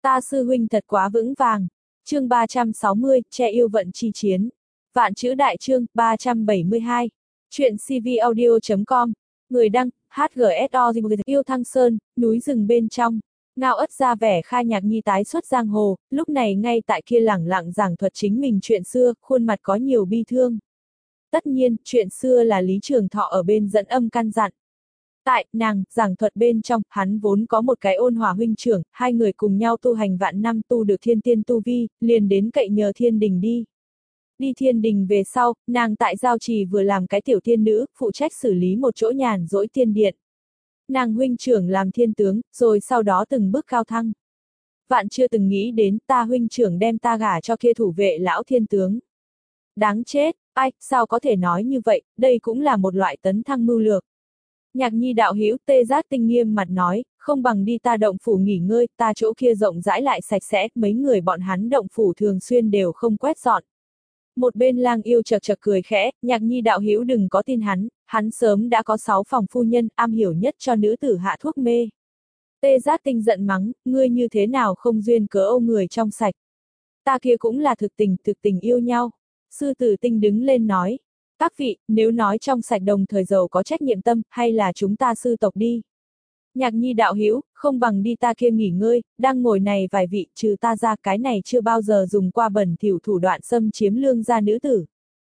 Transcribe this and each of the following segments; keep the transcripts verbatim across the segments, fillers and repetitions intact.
Ta sư huynh thật quá vững vàng. Chương ba trăm sáu mươi, che yêu vận chi chiến. Vạn chữ đại chương, ba trăm bảy mươi hai. Chuyện cvaudio chấm com. Người đăng, hát giê ét o yêu Thăng Sơn, núi rừng bên trong. Ngao Ất ra vẻ Kha Nhạc Nhi tái xuất giang hồ, lúc này ngay tại kia lẳng lặng giảng thuật chính mình chuyện xưa, khuôn mặt có nhiều bi thương. Tất nhiên, chuyện xưa là Lý Trường Thọ ở bên dẫn âm căn dặn. Tại, nàng, giảng thuật bên trong, hắn vốn có một cái ôn hòa huynh trưởng, hai người cùng nhau tu hành vạn năm tu được thiên tiên tu vi, liền đến cậy nhờ thiên đình đi. Đi thiên đình về sau, nàng tại giao trì vừa làm cái tiểu tiên nữ, phụ trách xử lý một chỗ nhàn rỗi tiên điện. Nàng huynh trưởng làm thiên tướng, rồi sau đó từng bước cao thăng. Vạn chưa từng nghĩ đến ta huynh trưởng đem ta gả cho kia thủ vệ lão thiên tướng. Đáng chết, ai, sao có thể nói như vậy, đây cũng là một loại tấn thăng mưu lược. Nhạc Nhi đạo hữu Tê Giác Tinh nghiêm mặt nói, không bằng đi ta động phủ nghỉ ngơi, ta chỗ kia rộng rãi lại sạch sẽ, mấy người bọn hắn động phủ thường xuyên đều không quét dọn. Một bên lang yêu chật chật cười khẽ, Nhạc Nhi đạo hữu đừng có tin hắn, hắn sớm đã có sáu phòng phu nhân, am hiểu nhất cho nữ tử hạ thuốc mê. Tê Giác Tinh giận mắng, ngươi như thế nào không duyên cớ âu người trong sạch. Ta kia cũng là thực tình, thực tình yêu nhau. Sư tử Tinh đứng lên nói. Các vị, nếu nói trong sạch đồng thời giàu có trách nhiệm tâm, hay là chúng ta sư tộc đi. Nhạc Nhi đạo hữu, không bằng đi ta kia nghỉ ngơi, đang ngồi này vài vị, trừ ta ra cái này chưa bao giờ dùng qua bẩn thỉu thủ đoạn xâm chiếm lương gia nữ tử.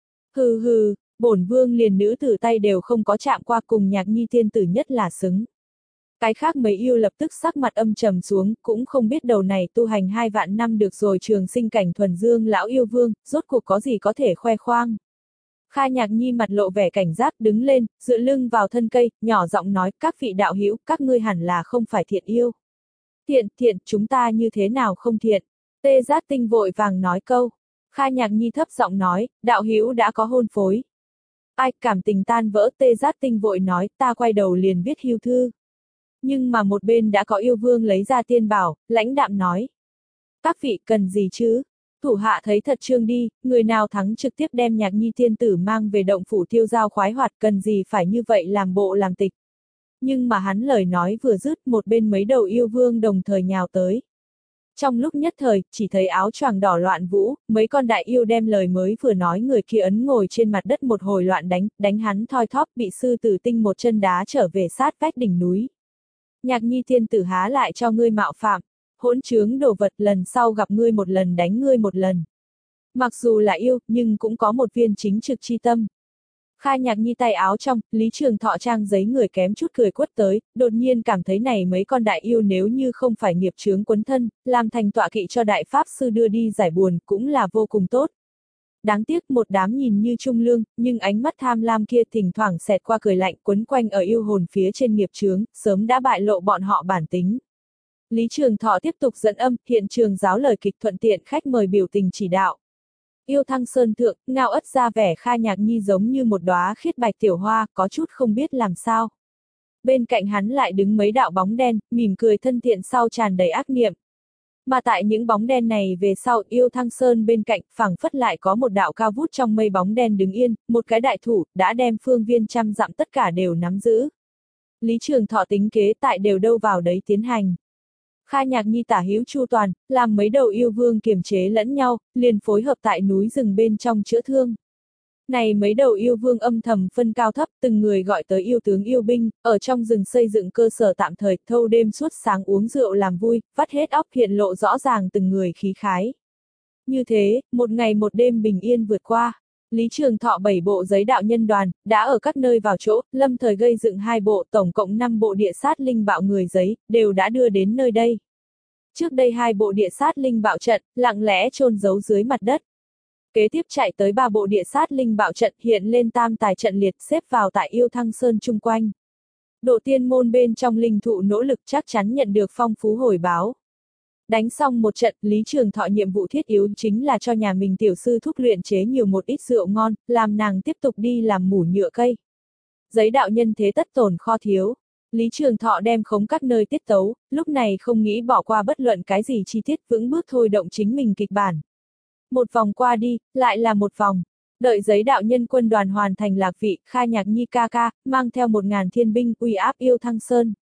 Hừ hừ, bổn vương liền nữ tử tay đều không có chạm qua, cùng Nhạc Nhi tiên tử nhất là xứng. Cái khác mấy yêu lập tức sắc mặt âm trầm xuống, cũng không biết đầu này tu hành hai vạn năm được rồi trường sinh cảnh thuần dương lão yêu vương, rốt cuộc có gì có thể khoe khoang. Kha Nhạc Nhi mặt lộ vẻ cảnh giác đứng lên, dựa lưng vào thân cây, nhỏ giọng nói, các vị đạo hữu, các ngươi hẳn là không phải thiện yêu. Thiện, thiện, chúng ta như thế nào không thiện? Tê Giác Tinh vội vàng nói câu. Kha Nhạc Nhi thấp giọng nói, đạo hữu đã có hôn phối. Ai, cảm tình tan vỡ, Tê Giác Tinh vội nói, ta quay đầu liền viết hưu thư. Nhưng mà một bên đã có yêu vương lấy ra tiên bảo, lãnh đạm nói. Các vị cần gì chứ? Thủ hạ thấy thật trương đi, người nào thắng trực tiếp đem Nhạc Nhi tiên tử mang về động phủ tiêu giao khoái hoạt, cần gì phải như vậy làm bộ làm tịch. Nhưng mà hắn lời nói vừa dứt, một bên mấy đầu yêu vương đồng thời nhào tới. Trong lúc nhất thời, chỉ thấy áo choàng đỏ loạn vũ, mấy con đại yêu đem lời mới vừa nói người kia ấn ngồi trên mặt đất một hồi loạn đánh, đánh hắn thoi thóp, bị sư tử Tinh một chân đá trở về sát vách đỉnh núi. Nhạc Nhi tiên tử há lại cho ngươi mạo phạm. Hỗn trướng đồ vật, lần sau gặp ngươi một lần đánh ngươi một lần. Mặc dù là yêu, nhưng cũng có một viên chính trực chi tâm. Kha Nhạc Nhi tay áo trong, Lý Trường Thọ trang giấy người kém chút cười quất tới, đột nhiên cảm thấy này mấy con đại yêu nếu như không phải nghiệp chướng quấn thân, làm thành tọa kỵ cho đại pháp sư đưa đi giải buồn, cũng là vô cùng tốt. Đáng tiếc một đám nhìn như trung lương, nhưng ánh mắt tham lam kia thỉnh thoảng xẹt qua cười lạnh quấn quanh ở yêu hồn phía trên nghiệp chướng, sớm đã bại lộ bọn họ bản tính. Lý Trường Thọ tiếp tục dẫn âm, hiện trường giáo lời kịch thuận tiện khách mời biểu tình chỉ đạo. Yêu Thăng Sơn thượng, Ngao Ất ra vẻ Kha Nhạc Nhi giống như một đóa khiết bạch tiểu hoa, có chút không biết làm sao. Bên cạnh hắn lại đứng mấy đạo bóng đen, mỉm cười thân thiện sau tràn đầy ác niệm. Mà tại những bóng đen này về sau, Yêu Thăng Sơn bên cạnh, phảng phất lại có một đạo cao vút trong mây bóng đen đứng yên, một cái đại thủ, đã đem phương viên trăm dặm tất cả đều nắm giữ. Lý Trường Thọ tính kế tại đều đâu vào đấy tiến hành. Kha Nhạc Nhi tả hữu chu toàn, làm mấy đầu yêu vương kiềm chế lẫn nhau, liền phối hợp tại núi rừng bên trong chữa thương. Này mấy đầu yêu vương âm thầm phân cao thấp, từng người gọi tới yêu tướng yêu binh, ở trong rừng xây dựng cơ sở tạm thời, thâu đêm suốt sáng uống rượu làm vui, vắt hết óc hiện lộ rõ ràng từng người khí khái. Như thế, một ngày một đêm bình yên vượt qua. Lý Trường Thọ bảy bộ giấy đạo nhân đoàn, đã ở các nơi vào chỗ, lâm thời gây dựng hai bộ, tổng cộng năm bộ địa sát linh bạo người giấy, đều đã đưa đến nơi đây. Trước đây hai bộ địa sát linh bạo trận, lặng lẽ chôn giấu dưới mặt đất. Kế tiếp chạy tới ba bộ địa sát linh bạo trận hiện lên tam tài trận liệt xếp vào tại Yêu Thăng Sơn chung quanh. Độ tiên môn bên trong linh thụ nỗ lực chắc chắn nhận được phong phú hồi báo. Đánh xong một trận, Lý Trường Thọ nhiệm vụ thiết yếu chính là cho nhà mình tiểu sư thúc luyện chế nhiều một ít rượu ngon, làm nàng tiếp tục đi làm mủ nhựa cây. Giấy đạo nhân thế tất tổn kho thiếu. Lý Trường Thọ đem khống các nơi tiết tấu, lúc này không nghĩ bỏ qua bất luận cái gì chi tiết vững bước thôi động chính mình kịch bản. Một vòng qua đi, lại là một vòng. Đợi giấy đạo nhân quân đoàn hoàn thành lạc vị, Kha Nhạc Nhi ca ca, mang theo một ngàn thiên binh uy áp Yêu Thăng Sơn.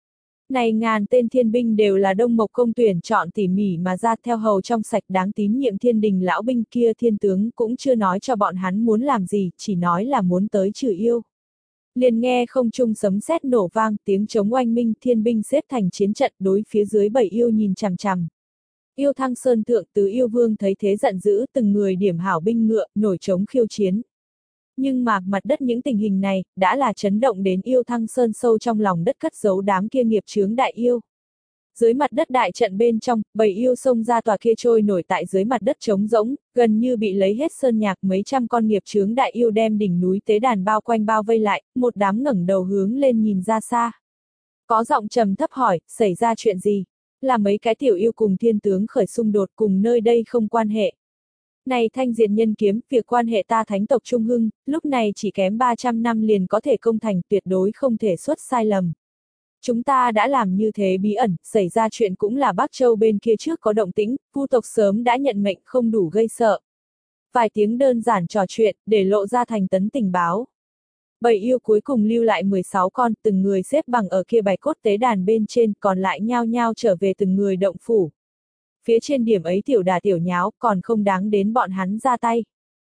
Này ngàn tên thiên binh đều là Đông Mộc Công tuyển chọn tỉ mỉ mà ra, theo hầu trong sạch đáng tín nhiệm thiên đình lão binh kia, thiên tướng cũng chưa nói cho bọn hắn muốn làm gì, chỉ nói là muốn tới trừ yêu. Liền nghe không trung sấm sét nổ vang, tiếng trống oanh minh, thiên binh xếp thành chiến trận, đối phía dưới bảy yêu nhìn chằm chằm. Yêu Thăng Sơn thượng tứ yêu vương thấy thế giận dữ, từng người điểm hảo binh ngựa, nổi trống khiêu chiến. Nhưng mà, mặt đất những tình hình này, đã là chấn động đến Yêu Thăng Sơn sâu trong lòng đất cất giấu đám kia nghiệp chướng đại yêu. Dưới mặt đất đại trận bên trong, bầy yêu xông ra tòa kia trôi nổi tại dưới mặt đất trống rỗng, gần như bị lấy hết sơn nhạc, mấy trăm con nghiệp chướng đại yêu đem đỉnh núi tế đàn bao quanh bao vây lại, một đám ngẩng đầu hướng lên nhìn ra xa. Có giọng trầm thấp hỏi, xảy ra chuyện gì? Là mấy cái tiểu yêu cùng thiên tướng khởi xung đột, cùng nơi đây không quan hệ. Này thanh diệt nhân kiếm, việc quan hệ ta thánh tộc Trung Hưng, lúc này chỉ kém ba trăm năm liền có thể công thành, tuyệt đối không thể xuất sai lầm. Chúng ta đã làm như thế bí ẩn, xảy ra chuyện cũng là Bắc Châu bên kia trước có động tĩnh, Vu tộc sớm đã nhận mệnh không đủ gây sợ. Vài tiếng đơn giản trò chuyện, để lộ ra thành tấn tình báo. Bảy yêu cuối cùng lưu lại mười sáu con, từng người xếp bằng ở kia bài cốt tế đàn bên trên, còn lại nhao nhao trở về từng người động phủ. Phía trên điểm ấy tiểu đà tiểu nháo, còn không đáng đến bọn hắn ra tay.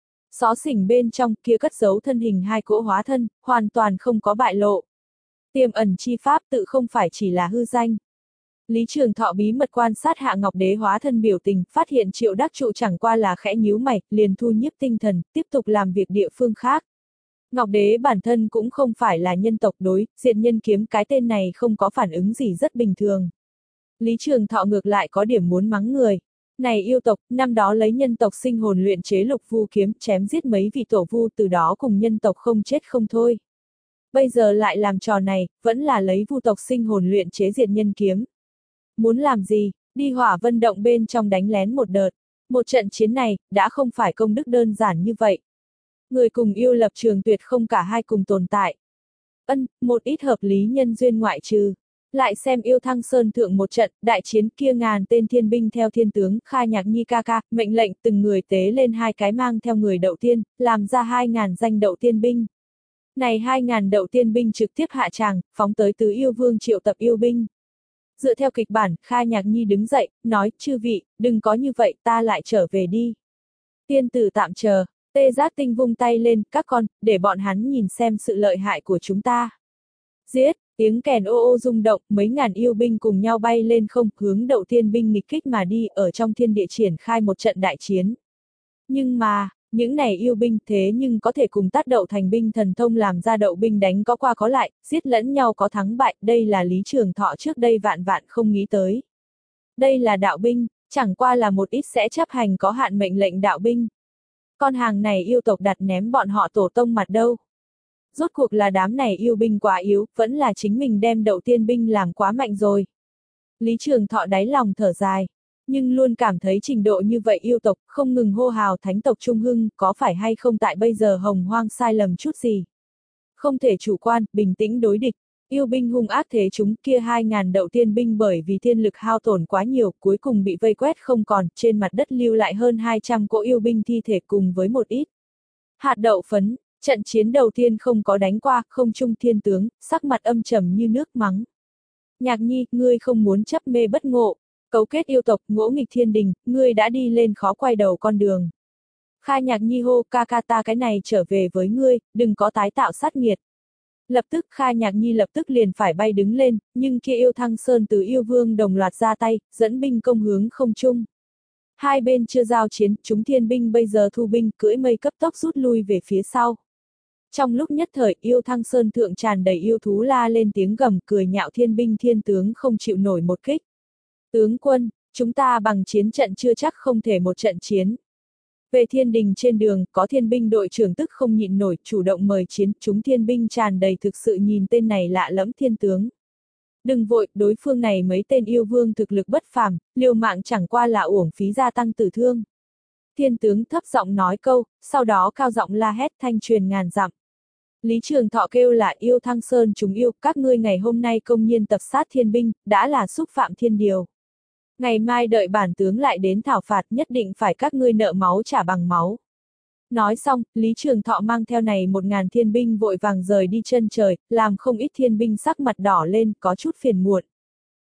Xó xỉnh bên trong kia cất giấu thân hình hai cỗ hóa thân, hoàn toàn không có bại lộ. Tiềm ẩn chi pháp tự không phải chỉ là hư danh. Lý Trường Thọ bí mật quan sát Hạ Ngọc Đế hóa thân biểu tình, phát hiện Triệu Đắc Trụ chẳng qua là khẽ nhíu mày, liền thu nhiếp tinh thần, tiếp tục làm việc địa phương khác. Ngọc Đế bản thân cũng không phải là nhân tộc đối, diệt nhân kiếm cái tên này không có phản ứng gì rất bình thường. Lý Trường Thọ ngược lại có điểm muốn mắng người. Này yêu tộc, năm đó lấy nhân tộc sinh hồn luyện chế lục vu kiếm, chém giết mấy vị tổ vu, từ đó cùng nhân tộc không chết không thôi. Bây giờ lại làm trò này, vẫn là lấy vu tộc sinh hồn luyện chế diệt nhân kiếm. Muốn làm gì, đi Hỏa Vân động bên trong đánh lén một đợt. Một trận chiến này, đã không phải công đức đơn giản như vậy. Người cùng yêu lập trường tuyệt không cả hai cùng tồn tại. Ân, một ít hợp lý nhân duyên ngoại trừ. Lại xem Yêu Thăng Sơn thượng một trận, đại chiến kia ngàn tên thiên binh theo thiên tướng, Kha Nhạc Nhi ca ca, mệnh lệnh từng người tế lên hai cái mang theo người đậu tiên, làm ra hai ngàn danh đậu tiên binh. Này hai ngàn đậu tiên binh trực tiếp hạ tràng, phóng tới tứ yêu vương triệu tập yêu binh. Dựa theo kịch bản, Kha Nhạc Nhi đứng dậy, nói, chư vị, đừng có như vậy, ta lại trở về đi. Tiên tử tạm chờ, Tê Giác Tinh vung tay lên, các con, để bọn hắn nhìn xem sự lợi hại của chúng ta. Giết, tiếng kèn ô ô rung động, mấy ngàn yêu binh cùng nhau bay lên không, hướng đậu tiên binh nghịch kích mà đi, ở trong thiên địa triển khai một trận đại chiến. Nhưng mà, những này yêu binh thế nhưng có thể cùng tác đậu thành binh thần thông làm ra đậu binh đánh có qua có lại, giết lẫn nhau có thắng bại, đây là Lý Trường Thọ trước đây vạn vạn không nghĩ tới. Đây là đạo binh, chẳng qua là một ít sẽ chấp hành có hạn mệnh lệnh đạo binh. Con hàng này yêu tộc đặt ném bọn họ tổ tông mặt đâu. Rốt cuộc là đám này yêu binh quá yếu, vẫn là chính mình đem đậu tiên binh làm quá mạnh rồi. Lý Trường Thọ đáy lòng thở dài, nhưng luôn cảm thấy trình độ như vậy yêu tộc, không ngừng hô hào thánh tộc Trung Hưng, có phải hay không tại bây giờ hồng hoang sai lầm chút gì. Không thể chủ quan, bình tĩnh đối địch, yêu binh hung ác thế chúng kia hai ngàn đậu tiên binh bởi vì thiên lực hao tổn quá nhiều, cuối cùng bị vây quét không còn, trên mặt đất lưu lại hơn hai trăm cỗ yêu binh thi thể cùng với một ít hạt đậu phấn. Trận chiến đầu tiên không có đánh qua, không trung thiên tướng, sắc mặt âm trầm như nước mắng. Nhạc Nhi, ngươi không muốn chấp mê bất ngộ, cấu kết yêu tộc, ngỗ nghịch thiên đình, ngươi đã đi lên khó quay đầu con đường. Kha Nhạc Nhi hô, ca ca ta cái này trở về với ngươi, đừng có tái tạo sát nghiệt. Lập tức Kha Nhạc Nhi lập tức liền phải bay đứng lên, nhưng kia Yêu Thăng Sơn từ yêu vương đồng loạt ra tay, dẫn binh công hướng không trung. Hai bên chưa giao chiến, chúng thiên binh bây giờ thu binh, cưỡi mây cấp tốc rút lui về phía sau. Trong lúc nhất thời, Yêu Thăng Sơn thượng tràn đầy yêu thú la lên tiếng gầm, cười nhạo thiên binh thiên tướng không chịu nổi một kích. Tướng quân, chúng ta bằng chiến trận chưa chắc không thể một trận chiến. Về thiên đình trên đường, có thiên binh đội trưởng tức không nhịn nổi, chủ động mời chiến, chúng thiên binh tràn đầy thực sự nhìn tên này lạ lẫm thiên tướng. Đừng vội, đối phương này mấy tên yêu vương thực lực bất phàm, liều mạng chẳng qua là uổng phí gia tăng tử thương. Thiên tướng thấp giọng nói câu, sau đó cao giọng la hét thanh truyền ngàn dặm. Lý Trường Thọ kêu là Yêu Thăng Sơn chúng yêu, các ngươi ngày hôm nay công nhiên tập sát thiên binh, đã là xúc phạm thiên điều. Ngày mai đợi bản tướng lại đến thảo phạt, nhất định phải các ngươi nợ máu trả bằng máu. Nói xong, Lý Trường Thọ mang theo này một ngàn thiên binh vội vàng rời đi chân trời, làm không ít thiên binh sắc mặt đỏ lên, có chút phiền muộn.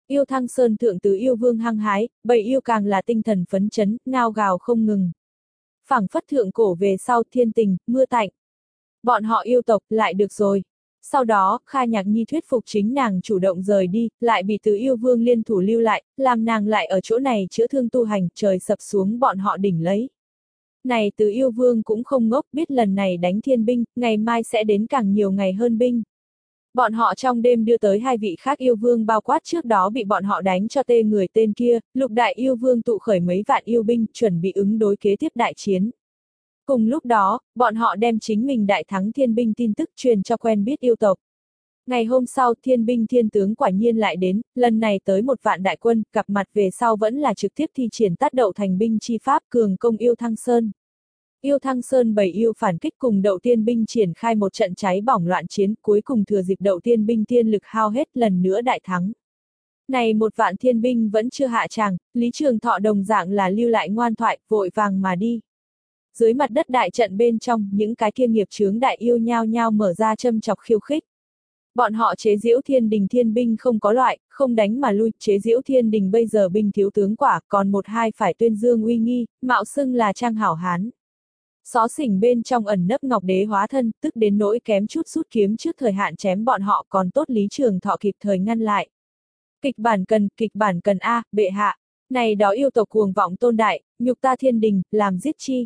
Yêu Thăng Sơn thượng tứ yêu vương hăng hái, bầy yêu càng là tinh thần phấn chấn, ngao gào không ngừng. Phảng phất thượng cổ về sau thiên tình, mưa tạnh. Bọn họ yêu tộc, lại được rồi. Sau đó, Kha Nhạc Nhi thuyết phục chính nàng chủ động rời đi, lại bị tứ yêu vương liên thủ lưu lại, làm nàng lại ở chỗ này chữa thương tu hành, trời sập xuống bọn họ đỉnh lấy. Này tứ yêu vương cũng không ngốc, biết lần này đánh thiên binh, ngày mai sẽ đến càng nhiều ngày hơn binh. Bọn họ trong đêm đưa tới hai vị khác yêu vương bao quát trước đó bị bọn họ đánh cho tê người tên kia, lục đại yêu vương tụ khởi mấy vạn yêu binh, chuẩn bị ứng đối kế tiếp đại chiến. Cùng lúc đó, bọn họ đem chính mình đại thắng thiên binh tin tức truyền cho quen biết yêu tộc. Ngày hôm sau thiên binh thiên tướng quả nhiên lại đến, lần này tới một vạn đại quân, gặp mặt về sau vẫn là trực tiếp thi triển tát đậu thành binh chi pháp cường công Yêu Thăng Sơn. Yêu Thăng Sơn bảy yêu phản kích cùng đậu tiên binh triển khai một trận cháy bỏng loạn chiến, cuối cùng thừa dịp đậu tiên binh tiên lực hao hết lần nữa đại thắng. Này một vạn thiên binh vẫn chưa hạ tràng, Lý Trường Thọ đồng dạng là lưu lại ngoan thoại, vội vàng mà đi. Dưới mặt đất đại trận bên trong, những cái kia nghiệp chướng đại yêu nhao nhao mở ra châm chọc khiêu khích. Bọn họ chế giễu thiên đình thiên binh không có loại, không đánh mà lui, chế giễu thiên đình bây giờ binh thiếu tướng quả, còn một hai phải tuyên dương uy nghi, mạo xưng là trang hảo hán. Xó xỉnh bên trong ẩn nấp Ngọc Đế hóa thân, tức đến nỗi kém chút rút kiếm trước thời hạn chém bọn họ, còn tốt Lý Trường Thọ kịp thời ngăn lại. Kịch bản cần, kịch bản cần A, bệ hạ. Này đó yêu tộc cuồng vọng tôn đại, nhục ta thiên đình, làm giết chi.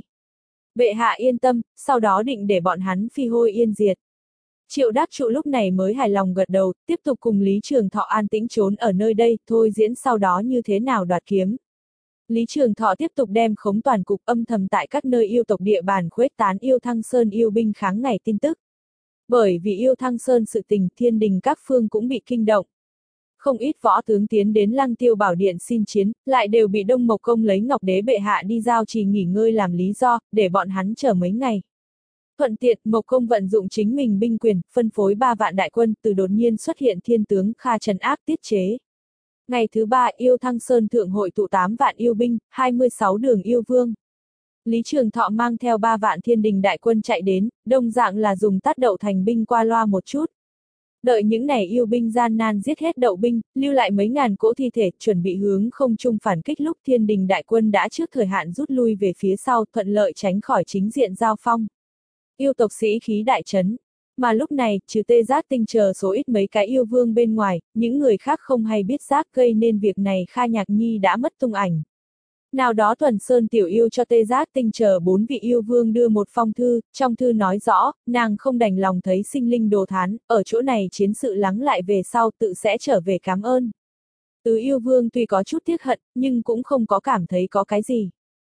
Bệ hạ yên tâm, sau đó định để bọn hắn phi hôi yên diệt. Triệu Đắc Trụ lúc này mới hài lòng gật đầu, tiếp tục cùng Lý Trường Thọ an tĩnh trốn ở nơi đây, thôi diễn sau đó như thế nào đoạt kiếm. Lý Trường Thọ tiếp tục đem khống toàn cục âm thầm tại các nơi yêu tộc địa bàn khuếch tán Yêu Thăng Sơn yêu binh kháng ngày tin tức. Bởi vì Yêu Thăng Sơn sự tình, thiên đình các phương cũng bị kinh động. Không ít võ tướng tiến đến Lăng Tiêu Bảo Điện xin chiến, lại đều bị Đông Mộc Công lấy Ngọc Đế bệ hạ đi giao trì nghỉ ngơi làm lý do, để bọn hắn chờ mấy ngày. Thuận tiện, Mộc Công vận dụng chính mình binh quyền, phân phối ba vạn đại quân, từ đột nhiên xuất hiện thiên tướng Kha trấn áp tiết chế. Ngày thứ ba, Yêu Thăng Sơn thượng hội tụ tám vạn yêu binh, hai mươi sáu đường yêu vương. Lý Trường Thọ mang theo ba vạn thiên đình đại quân chạy đến, đồng dạng là dùng tát đậu thành binh qua loa một chút. Đợi những này yêu binh gian nan giết hết đậu binh, lưu lại mấy ngàn cỗ thi thể, chuẩn bị hướng không trung phản kích lúc thiên đình đại quân đã trước thời hạn rút lui về phía sau, thuận lợi tránh khỏi chính diện giao phong. Yêu tộc sĩ khí đại trấn. Mà lúc này, trừ Tê Giác Tinh chờ số ít mấy cái yêu vương bên ngoài, những người khác không hay biết giác gây nên việc này Kha Nhạc Nhi đã mất tung ảnh. Nào đó Thuần Sơn tiểu yêu cho Tê Giác Tinh chờ bốn vị yêu vương đưa một phong thư, trong thư nói rõ, nàng không đành lòng thấy sinh linh đồ thán, ở chỗ này chiến sự lắng lại về sau tự sẽ trở về cảm ơn. Tứ yêu vương tuy có chút tiếc hận, nhưng cũng không có cảm thấy có cái gì.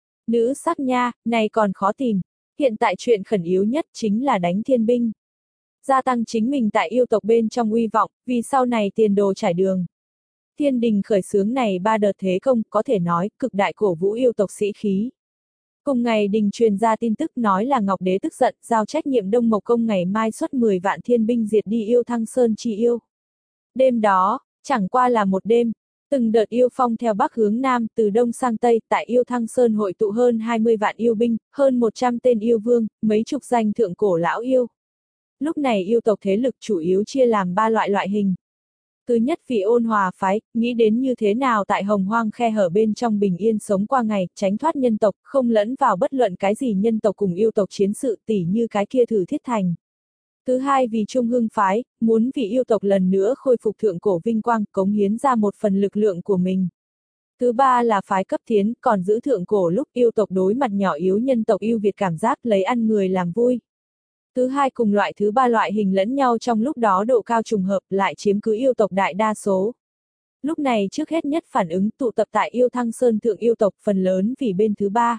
Nữ sắc nha, này còn khó tìm. Hiện tại chuyện khẩn yếu nhất chính là đánh thiên binh. Gia tăng chính mình tại yêu tộc bên trong uy vọng, vì sau này tiền đồ trải đường. Thiên đình khởi xướng này ba đợt thế công, có thể nói, cực đại cổ vũ yêu tộc sĩ khí. Cùng ngày đình truyền ra tin tức nói là Ngọc Đế tức giận, giao trách nhiệm Đông Mộc Công ngày mai xuất mười vạn thiên binh diệt đi Yêu Thăng Sơn chi yêu. Đêm đó, chẳng qua là một đêm, từng đợt yêu phong theo bắc hướng nam, từ đông sang tây, tại Yêu Thăng Sơn hội tụ hơn hai mươi vạn yêu binh, hơn một trăm tên yêu vương, mấy chục danh thượng cổ lão yêu. Lúc này yêu tộc thế lực chủ yếu chia làm ba loại loại hình. Thứ nhất vì ôn hòa phái, nghĩ đến như thế nào tại hồng hoang khe hở bên trong bình yên sống qua ngày, tránh thoát nhân tộc, không lẫn vào bất luận cái gì nhân tộc cùng yêu tộc chiến sự tỉ như cái kia Thử Thiết Thành. Thứ hai vì trung hưng phái, muốn vì yêu tộc lần nữa khôi phục thượng cổ vinh quang, cống hiến ra một phần lực lượng của mình. Thứ ba là phái cấp tiến, còn giữ thượng cổ lúc yêu tộc đối mặt nhỏ yếu nhân tộc yêu Việt cảm giác lấy ăn người làm vui. Thứ hai cùng loại thứ ba loại hình lẫn nhau trong lúc đó độ cao trùng hợp lại chiếm cứ yêu tộc đại đa số. Lúc này trước hết nhất phản ứng tụ tập tại Yêu Thăng Sơn thượng yêu tộc phần lớn vì bên thứ ba.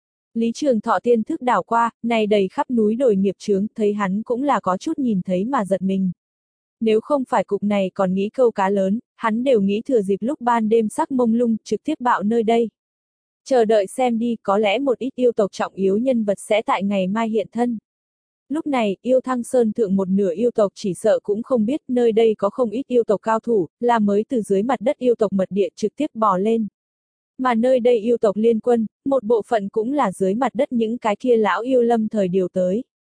Lý Trường Thọ tiên thức đảo qua, này đầy khắp núi đồi nghiệp chướng, thấy hắn cũng là có chút nhìn thấy mà giật mình. Nếu không phải cục này còn nghĩ câu cá lớn, hắn đều nghĩ thừa dịp lúc ban đêm sắc mông lung trực tiếp bạo nơi đây. Chờ đợi xem đi, có lẽ một ít yêu tộc trọng yếu nhân vật sẽ tại ngày mai hiện thân. Lúc này, Yêu Thăng Sơn thượng một nửa yêu tộc chỉ sợ cũng không biết nơi đây có không ít yêu tộc cao thủ, là mới từ dưới mặt đất yêu tộc mật địa trực tiếp bò lên. Mà nơi đây yêu tộc liên quân, một bộ phận cũng là dưới mặt đất những cái kia lão yêu lâm thời điều tới.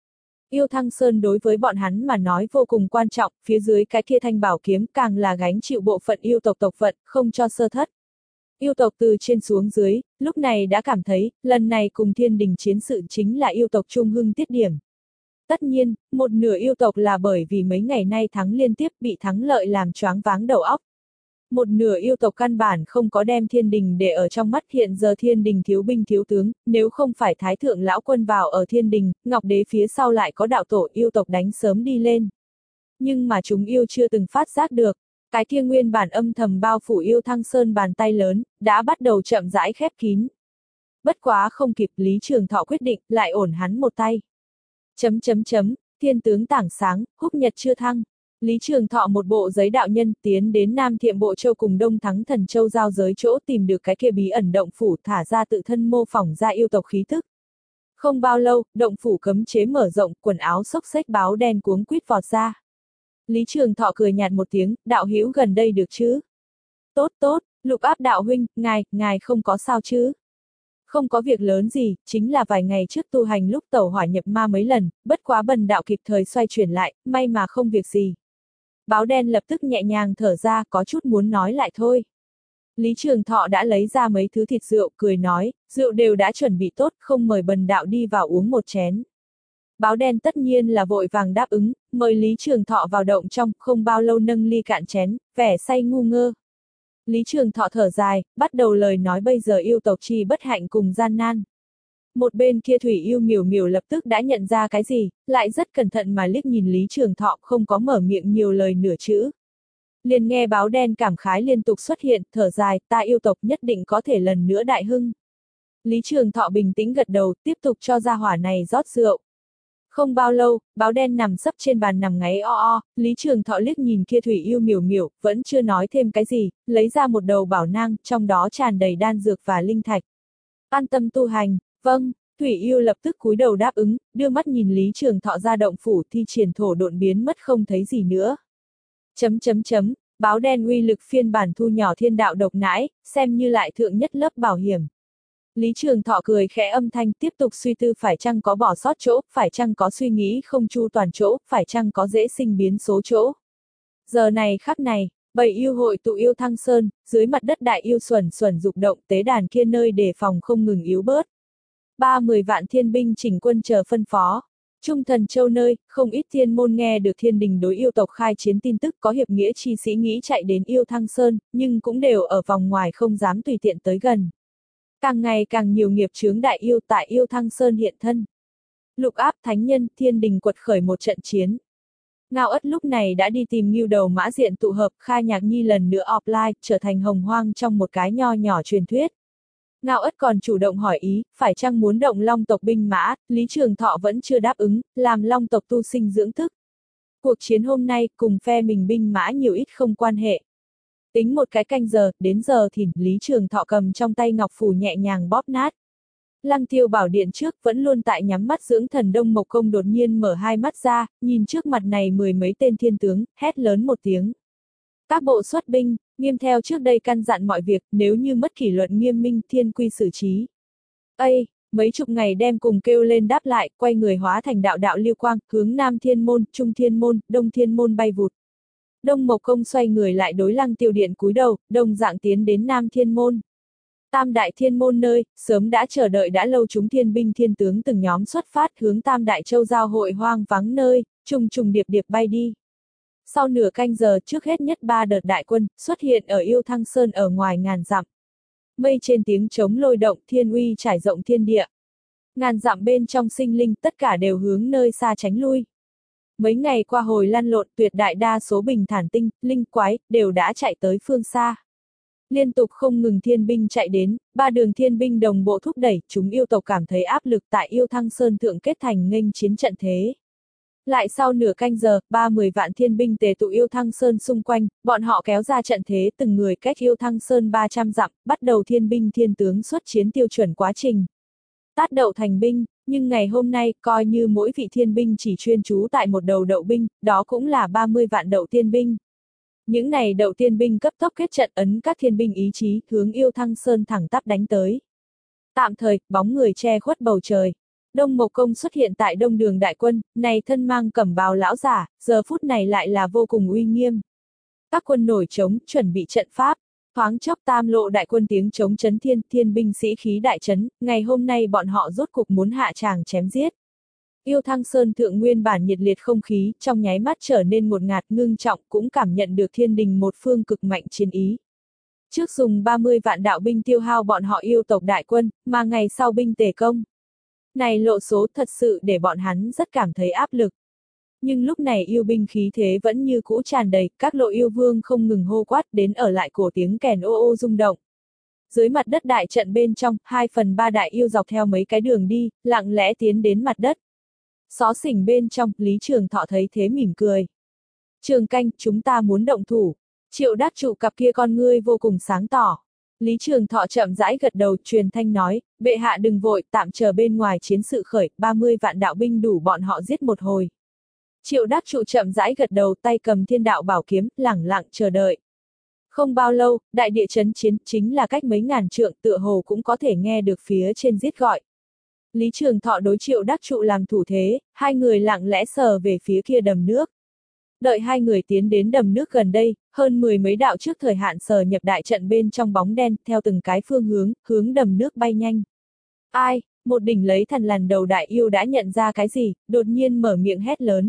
Yêu Thăng Sơn đối với bọn hắn mà nói vô cùng quan trọng, phía dưới cái kia thanh bảo kiếm càng là gánh chịu bộ phận yêu tộc tộc phận, không cho sơ thất. Yêu tộc từ trên xuống dưới, lúc này đã cảm thấy, lần này cùng thiên đình chiến sự chính là yêu tộc trung hưng tiết điểm. Tất nhiên, một nửa yêu tộc là bởi vì mấy ngày nay thắng liên tiếp bị thắng lợi làm choáng váng đầu óc. Một nửa yêu tộc căn bản không có đem thiên đình để ở trong mắt, hiện giờ thiên đình thiếu binh thiếu tướng, nếu không phải thái thượng lão quân vào ở thiên đình, ngọc đế phía sau lại có đạo tổ, yêu tộc đánh sớm đi lên. Nhưng mà chúng yêu chưa từng phát giác được, cái kia nguyên bản âm thầm bao phủ Yêu Thăng Sơn bàn tay lớn, đã bắt đầu chậm rãi khép kín. Bất quá không kịp, Lý Trường Thọ quyết định, lại ổn hắn một tay. Chấm chấm chấm, thiên tướng tảng sáng, húc nhật chưa thăng. Lý Trường Thọ một bộ giấy đạo nhân tiến đến Nam Thiệm Bộ Châu cùng Đông Thắng Thần Châu giao giới chỗ tìm được cái kia bí ẩn động phủ, thả ra tự thân mô phỏng ra yêu tộc khí thức. Không bao lâu, động phủ cấm chế mở rộng, quần áo xốc xếch báo đen cuống quýt vọt ra. Lý Trường Thọ cười nhạt một tiếng, đạo hữu gần đây được chứ? Tốt tốt, Lục Áp đạo huynh, ngài, ngài không có sao chứ? Không có việc lớn gì, chính là vài ngày trước tu hành lúc tẩu hỏa nhập ma mấy lần, bất quá bần đạo kịp thời xoay chuyển lại, may mà không việc gì. Báo đen lập tức nhẹ nhàng thở ra, có chút muốn nói lại thôi. Lý Trường Thọ đã lấy ra mấy thứ thịt rượu, cười nói, rượu đều đã chuẩn bị tốt, không mời bần đạo đi vào uống một chén. Báo đen tất nhiên là vội vàng đáp ứng, mời Lý Trường Thọ vào động trong, không bao lâu nâng ly cạn chén, vẻ say ngu ngơ. Lý Trường Thọ thở dài, bắt đầu lời nói bây giờ yêu tộc chi bất hạnh cùng gian nan. Một bên kia Thủy Yêu Miểu Miểu lập tức đã nhận ra cái gì, lại rất cẩn thận mà liếc nhìn Lý Trường Thọ, không có mở miệng nhiều lời nửa chữ. Liền nghe báo đen cảm khái liên tục xuất hiện, thở dài, ta yêu tộc nhất định có thể lần nữa đại hưng. Lý Trường Thọ bình tĩnh gật đầu, tiếp tục cho ra hỏa này rót rượu. Không bao lâu, báo đen nằm sấp trên bàn nằm ngáy o o, Lý Trường Thọ liếc nhìn kia Thủy Yêu Miểu Miểu, vẫn chưa nói thêm cái gì, lấy ra một đầu bảo nang, trong đó tràn đầy đan dược và linh thạch. An tâm tu hành, vâng, Thủy Yêu lập tức cúi đầu đáp ứng, đưa mắt nhìn Lý Trường Thọ ra động phủ, thi triển thổ độn biến mất không thấy gì nữa. Chấm chấm chấm, báo đen uy lực phiên bản thu nhỏ thiên đạo độc nãi, xem như lại thượng nhất lớp bảo hiểm. Lý Trường Thọ cười khẽ âm thanh, tiếp tục suy tư phải chăng có bỏ sót chỗ, phải chăng có suy nghĩ không chu toàn chỗ, phải chăng có dễ sinh biến số chỗ. Giờ này khắc này, bầy yêu hội tụ Yêu Thăng Sơn, dưới mặt đất đại yêu xuẩn xuẩn dục động, tế đàn kia nơi đề phòng không ngừng yếu bớt. Ba mười vạn thiên binh chỉnh quân chờ phân phó. Trung Thần Châu nơi, không ít thiên môn nghe được thiên đình đối yêu tộc khai chiến tin tức, có hiệp nghĩa chi sĩ nghĩ chạy đến Yêu Thăng Sơn, nhưng cũng đều ở vòng ngoài không dám tùy tiện tới gần. Càng ngày càng nhiều nghiệp chướng đại yêu tại Yêu Thăng Sơn hiện thân. Lục Áp thánh nhân, thiên đình quật khởi một trận chiến. Ngao Ất lúc này đã đi tìm Ngưu Đầu Mã Diện tụ hợp, Kha Nhạc Nhi lần nữa offline, trở thành hồng hoang trong một cái nho nhỏ truyền thuyết. Ngao Ất còn chủ động hỏi ý, phải chăng muốn động long tộc binh mã, Lý Trường Thọ vẫn chưa đáp ứng, làm long tộc tu sinh dưỡng thức. Cuộc chiến hôm nay cùng phe mình binh mã nhiều ít không quan hệ. Tính một cái canh giờ, đến giờ thì Lý Trường Thọ cầm trong tay ngọc phù nhẹ nhàng bóp nát. Lăng Tiêu bảo điện trước vẫn luôn tại nhắm mắt dưỡng thần Đông Mộc Công đột nhiên mở hai mắt ra, nhìn trước mặt này mười mấy tên thiên tướng, hét lớn một tiếng. Các bộ xuất binh, nghiêm theo trước đây căn dặn mọi việc, nếu như mất kỷ luật nghiêm minh thiên quy xử trí. Ây, mấy chục ngày đem cùng kêu lên đáp lại, quay người hóa thành đạo đạo liêu quang, hướng Nam Thiên Môn, Trung Thiên Môn, Đông Thiên Môn bay vụt. Đông Mộc Công xoay người lại đối Lăng Tiêu điện cúi đầu, đồng dạng tiến đến Nam Thiên Môn. Tam Đại Thiên Môn nơi, sớm đã chờ đợi đã lâu chúng thiên binh thiên tướng từng nhóm xuất phát hướng Tam Đại Châu giao hội hoang vắng nơi, trùng trùng điệp điệp bay đi. Sau nửa canh giờ trước hết nhất ba đợt đại quân, xuất hiện ở Yêu Thăng Sơn ở ngoài ngàn dặm. Mây trên tiếng trống lôi động, thiên uy trải rộng thiên địa. Ngàn dặm bên trong sinh linh tất cả đều hướng nơi xa tránh lui. Mấy ngày qua hồi lăn lộn, tuyệt đại đa số bình thản tinh, linh quái, đều đã chạy tới phương xa. Liên tục không ngừng thiên binh chạy đến, ba đường thiên binh đồng bộ thúc đẩy, chúng yêu tộc cảm thấy áp lực tại Yêu Thăng Sơn thượng kết thành nghênh chiến trận thế. Lại sau nửa canh giờ, ba mươi vạn thiên binh tề tụ Yêu Thăng Sơn xung quanh, bọn họ kéo ra trận thế từng người cách Yêu Thăng Sơn ba trăm dặm, bắt đầu thiên binh thiên tướng xuất chiến tiêu chuẩn quá trình. Tát đậu thành binh, nhưng ngày hôm nay, coi như mỗi vị thiên binh chỉ chuyên trú tại một đầu đậu binh, đó cũng là ba mươi vạn đậu tiên binh. Những này đậu tiên binh cấp tốc kết trận ấn các thiên binh ý chí, hướng Yêu Thăng Sơn thẳng tắp đánh tới. Tạm thời, bóng người che khuất bầu trời. Đông Mộc Công xuất hiện tại đông đường đại quân, này thân mang cẩm bào lão giả, giờ phút này lại là vô cùng uy nghiêm. Các quân nổi trống, chuẩn bị trận pháp. Thoáng chốc tam lộ đại quân tiếng trống chấn thiên, thiên binh sĩ khí đại chấn, ngày hôm nay bọn họ rốt cục muốn hạ tràng chém giết. Yêu Thăng Sơn thượng nguyên bản nhiệt liệt không khí, trong nháy mắt trở nên ngột ngạt ngưng trọng, cũng cảm nhận được thiên đình một phương cực mạnh chiến ý. Trước dùng ba mươi vạn đạo binh tiêu hao bọn họ yêu tộc đại quân, mà ngày sau binh tề công. Này lộ số thật sự để bọn hắn rất cảm thấy áp lực. Nhưng lúc này yêu binh khí thế vẫn như cũ tràn đầy, các lộ yêu vương không ngừng hô quát đến ở lại cổ tiếng kèn ô ô rung động. Dưới mặt đất đại trận bên trong, hai phần ba đại yêu dọc theo mấy cái đường đi, lặng lẽ tiến đến mặt đất. Xó xỉnh bên trong, Lý Trường Thọ thấy thế mỉm cười. Trường Canh, chúng ta muốn động thủ. Triệu Đắc Trụ cặp kia con ngươi vô cùng sáng tỏ. Lý Trường Thọ chậm rãi gật đầu, truyền thanh nói, bệ hạ đừng vội, tạm chờ bên ngoài chiến sự khởi, ba mươi vạn đạo binh đủ bọn họ giết một hồi. Triệu Đắc Trụ chậm rãi gật đầu, tay cầm thiên đạo bảo kiếm, lẳng lặng chờ đợi. Không bao lâu, đại địa chấn chiến, chính là cách mấy ngàn trượng, tựa hồ cũng có thể nghe được phía trên giết gọi. Lý Trường Thọ đối Triệu Đắc Trụ làm thủ thế, hai người lặng lẽ sờ về phía kia đầm nước. Đợi hai người tiến đến đầm nước gần đây, hơn mười mấy đạo trước thời hạn sờ nhập đại trận bên trong bóng đen, theo từng cái phương hướng, hướng đầm nước bay nhanh. Ai, một đỉnh lấy thần lằn đầu đại yêu đã nhận ra cái gì, đột nhiên mở miệng hét lớn.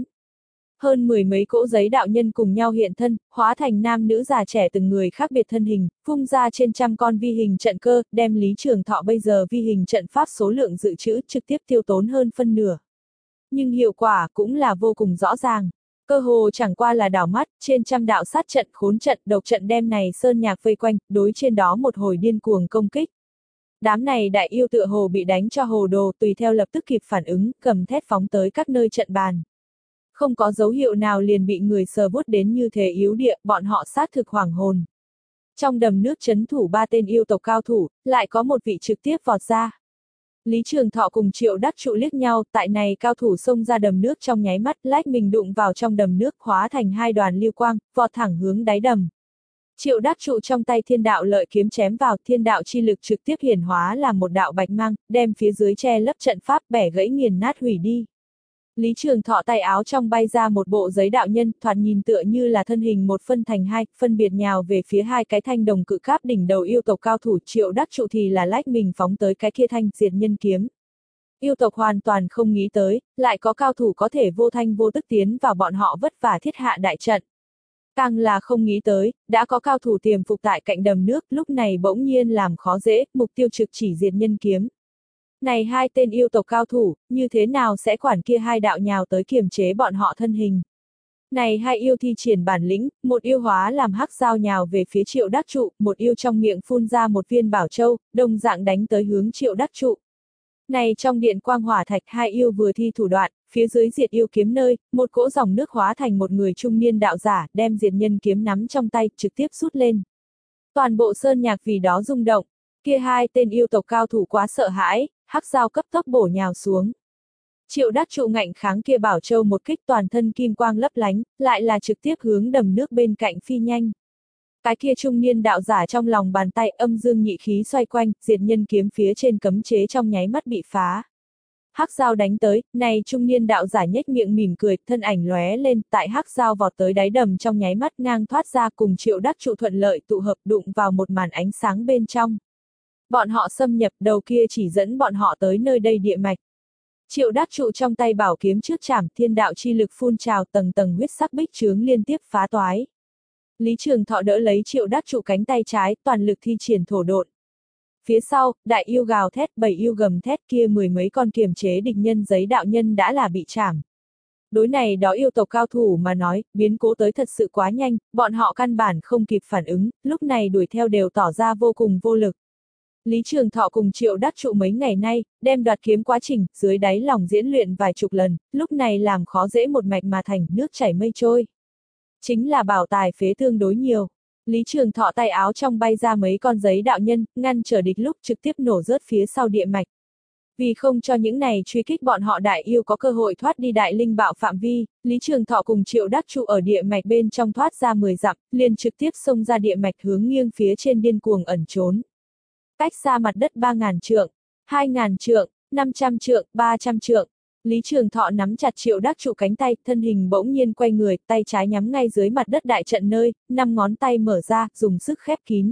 Hơn mười mấy cỗ giấy đạo nhân cùng nhau hiện thân, hóa thành nam nữ già trẻ từng người khác biệt thân hình, vung ra trên trăm con vi hình trận cơ, đem Lý Trường Thọ bây giờ vi hình trận pháp số lượng dự trữ trực tiếp tiêu tốn hơn phân nửa. Nhưng hiệu quả cũng là vô cùng rõ ràng. Cơ hồ chẳng qua là đảo mắt, trên trăm đạo sát trận, khốn trận, độc trận đem này sơn nhạc vây quanh, đối trên đó một hồi điên cuồng công kích. Đám này đại yêu tựa hồ bị đánh cho hồ đồ, tùy theo lập tức kịp phản ứng, cầm thét phóng tới các nơi trận bàn. Không có dấu hiệu nào liền bị người sờ vuốt đến như thế yếu địa, bọn họ sát thực hoảng hồn. Trong đầm nước trấn thủ ba tên yêu tộc cao thủ, lại có một vị trực tiếp vọt ra. Lý Trường Thọ cùng Triệu Đắc Trụ liếc nhau, tại này cao thủ xông ra đầm nước trong nháy mắt, lách mình đụng vào trong đầm nước, hóa thành hai đoàn lưu quang, vọt thẳng hướng đáy đầm. Triệu Đắc Trụ trong tay thiên đạo lợi kiếm chém vào, thiên đạo chi lực trực tiếp hiển hóa làm một đạo bạch mang, đem phía dưới che lấp trận pháp bẻ gãy nghiền nát hủy đi. Lý Trường Thọ tay áo trong bay ra một bộ giấy đạo nhân, thoạt nhìn tựa như là thân hình một phân thành hai, phân biệt nhào về phía hai cái thanh đồng cự cáp đỉnh đầu yêu tộc cao thủ. Triệu Đắc Trụ thì là lách mình phóng tới cái kia thanh diệt nhân kiếm. Yêu tộc hoàn toàn không nghĩ tới, lại có cao thủ có thể vô thanh vô tức tiến vào bọn họ vất vả thiết hạ đại trận. Càng là không nghĩ tới, đã có cao thủ tiềm phục tại cạnh đầm nước, lúc này bỗng nhiên làm khó dễ, mục tiêu trực chỉ diệt nhân kiếm. Này hai tên yêu tộc cao thủ, như thế nào sẽ quản kia hai đạo nhào tới kiềm chế bọn họ thân hình. Này hai yêu thi triển bản lĩnh, một yêu hóa làm hắc dao nhào về phía Triệu Đắc Trụ, một yêu trong miệng phun ra một viên bảo châu, đồng dạng đánh tới hướng Triệu Đắc Trụ. Này trong điện quang hỏa thạch hai yêu vừa thi thủ đoạn, phía dưới diệt yêu kiếm nơi, một cỗ dòng nước hóa thành một người trung niên đạo giả, đem diệt nhân kiếm nắm trong tay, trực tiếp rút lên. Toàn bộ sơn nhạc vì đó rung động, kia hai tên yêu tộc cao thủ quá sợ hãi, hắc dao cấp tốc bổ nhào xuống. Triệu Đắc Trụ ngạnh kháng kia bảo châu một kích, toàn thân kim quang lấp lánh, lại là trực tiếp hướng đầm nước bên cạnh phi nhanh. Cái kia trung niên đạo giả trong lòng bàn tay âm dương nhị khí xoay quanh, diệt nhân kiếm phía trên cấm chế trong nháy mắt bị phá. Hắc dao đánh tới, này trung niên đạo giả nhếch miệng mỉm cười, thân ảnh lóe lên, tại hắc dao vọt tới đáy đầm trong nháy mắt ngang thoát ra, cùng Triệu Đắc Trụ thuận lợi tụ hợp đụng vào một màn ánh sáng bên trong. Bọn họ xâm nhập, đầu kia chỉ dẫn bọn họ tới nơi đây địa mạch. Triệu Đắc Trụ trong tay bảo kiếm trước chảm, thiên đạo chi lực phun trào, tầng tầng huyết sắc bích chướng liên tiếp phá toái. Lý Trường Thọ đỡ lấy Triệu Đắc Trụ cánh tay trái, toàn lực thi triển thổ độn. Phía sau, đại yêu gào thét, bảy yêu gầm thét, kia mười mấy con kiềm chế địch nhân giấy đạo nhân đã là bị chảm. Đối này đó yêu tộc cao thủ mà nói, biến cố tới thật sự quá nhanh, bọn họ căn bản không kịp phản ứng, lúc này đuổi theo đều tỏ ra vô cùng vô lực. Lý Trường Thọ cùng Triệu Đắc Trụ mấy ngày nay, đem đoạt kiếm quá trình, dưới đáy lòng diễn luyện vài chục lần, lúc này làm khó dễ một mạch mà thành, nước chảy mây trôi. Chính là bảo tài phế tương đối nhiều. Lý Trường Thọ tay áo trong bay ra mấy con giấy đạo nhân, ngăn trở địch lúc trực tiếp nổ rớt phía sau địa mạch. Vì không cho những này truy kích bọn họ đại yêu có cơ hội thoát đi đại linh bạo phạm vi, Lý Trường Thọ cùng Triệu Đắc Trụ ở địa mạch bên trong thoát ra mười dặm, liền trực tiếp xông ra địa mạch hướng nghiêng phía trên điên cuồng ẩn trốn. Cách xa mặt đất ba ngàn trượng, hai ngàn trượng, năm trăm trượng, ba trăm trượng. Lý Trường Thọ nắm chặt Triệu Đắc Trụ cánh tay, thân hình bỗng nhiên quay người, tay trái nhắm ngay dưới mặt đất đại trận nơi, năm ngón tay mở ra, dùng sức khép kín.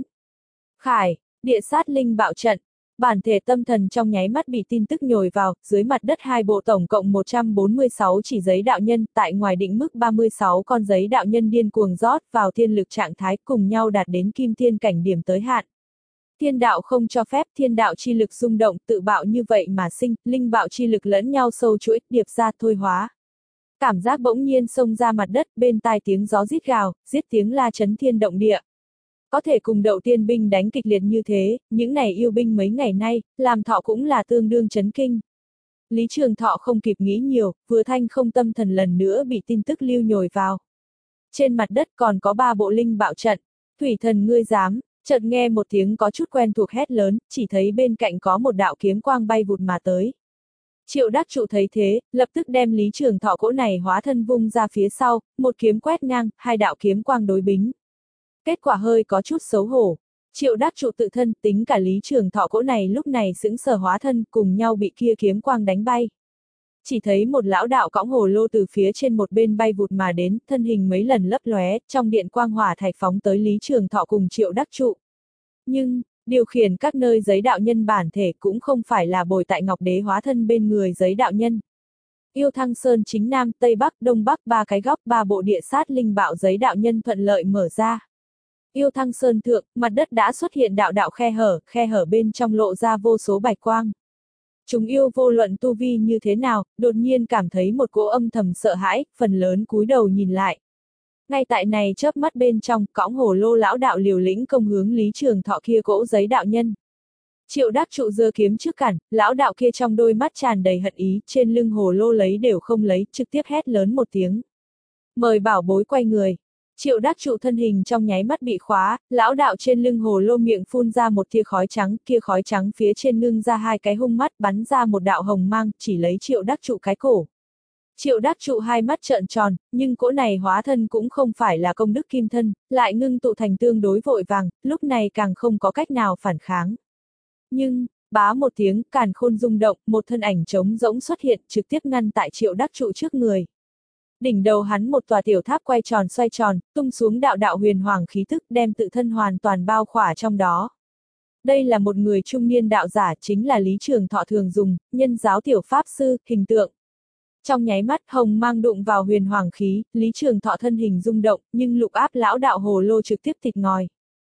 Khải, địa sát linh bạo trận. Bản thể tâm thần trong nháy mắt bị tin tức nhồi vào, dưới mặt đất hai bộ tổng cộng một trăm bốn mươi sáu chỉ giấy đạo nhân, tại ngoài định mức ba mươi sáu con giấy đạo nhân điên cuồng rót vào thiên lực trạng thái cùng nhau đạt đến kim thiên cảnh điểm tới hạn. Thiên đạo không cho phép, thiên đạo chi lực rung động, tự bạo như vậy mà sinh, linh bạo chi lực lẫn nhau sâu chuỗi, điệp ra thôi hóa. Cảm giác bỗng nhiên xông ra mặt đất, bên tai tiếng gió rít gào, giết tiếng la chấn thiên động địa. Có thể cùng Đậu Tiên binh đánh kịch liệt như thế, những này yêu binh mấy ngày nay, làm Thọ cũng là tương đương chấn kinh. Lý Trường Thọ không kịp nghĩ nhiều, vừa thanh không tâm thần lần nữa bị tin tức lưu nhồi vào. Trên mặt đất còn có ba bộ linh bạo trận, thủy thần ngươi dám, chợt nghe một tiếng có chút quen thuộc hét lớn, chỉ thấy bên cạnh có một đạo kiếm quang bay vụt mà tới. Triệu Đắc Trụ thấy thế, lập tức đem Lý Trường Thọ cỗ này hóa thân vung ra phía sau, một kiếm quét ngang, hai đạo kiếm quang đối bính. Kết quả hơi có chút xấu hổ. Triệu Đắc Trụ tự thân, tính cả Lý Trường Thọ cỗ này lúc này sững sờ hóa thân cùng nhau bị kia kiếm quang đánh bay. Chỉ thấy một lão đạo cõng hồ lô từ phía trên một bên bay vụt mà đến, thân hình mấy lần lấp lóe, trong điện quang hỏa thạch phóng tới Lý Trường Thọ cùng Triệu Đắc Trụ. Nhưng, điều khiển các nơi giấy đạo nhân bản thể cũng không phải là bồi tại Ngọc Đế hóa thân bên người giấy đạo nhân. Yêu Thăng Sơn chính Nam, Tây Bắc, Đông Bắc ba cái góc ba bộ địa sát linh bạo giấy đạo nhân thuận lợi mở ra. Yêu Thăng Sơn thượng, mặt đất đã xuất hiện đạo đạo khe hở, khe hở bên trong lộ ra vô số bạch quang. Chúng yêu vô luận tu vi như thế nào, đột nhiên cảm thấy một cỗ âm thầm sợ hãi, phần lớn cúi đầu nhìn lại. Ngay tại này chớp mắt bên trong, cõng hồ lô lão đạo liều lĩnh công hướng Lý Trường Thọ kia cỗ giấy đạo nhân. Triệu Đắc Trụ giơ kiếm trước cản, lão đạo kia trong đôi mắt tràn đầy hận ý, trên lưng hồ lô lấy đều không lấy, trực tiếp hét lớn một tiếng. Mời bảo bối quay người. Triệu Đắc Trụ thân hình trong nháy mắt bị khóa, lão đạo trên lưng hồ lô miệng phun ra một tia khói trắng, kia khói trắng phía trên ngưng ra hai cái hung mắt bắn ra một đạo hồng mang, chỉ lấy Triệu Đắc Trụ cái cổ. Triệu Đắc Trụ hai mắt trợn tròn, nhưng cỗ này hóa thân cũng không phải là công đức kim thân, lại ngưng tụ thành tương đối vội vàng, lúc này càng không có cách nào phản kháng. Nhưng, bá một tiếng, càn khôn rung động, một thân ảnh trống rỗng xuất hiện, trực tiếp ngăn tại Triệu Đắc Trụ trước người. Đỉnh đầu hắn một tòa tiểu tháp quay tròn xoay tròn, tung xuống đạo đạo huyền hoàng khí thức đem tự thân hoàn toàn bao khỏa trong đó. Đây là một người trung niên đạo giả, chính là Lý Trường Thọ thường dùng, nhân giáo tiểu pháp sư, hình tượng. Trong nháy mắt hồng mang đụng vào huyền hoàng khí, Lý Trường Thọ thân hình rung động, nhưng lục áp lão đạo hồ lô trực tiếp thịt ngòi.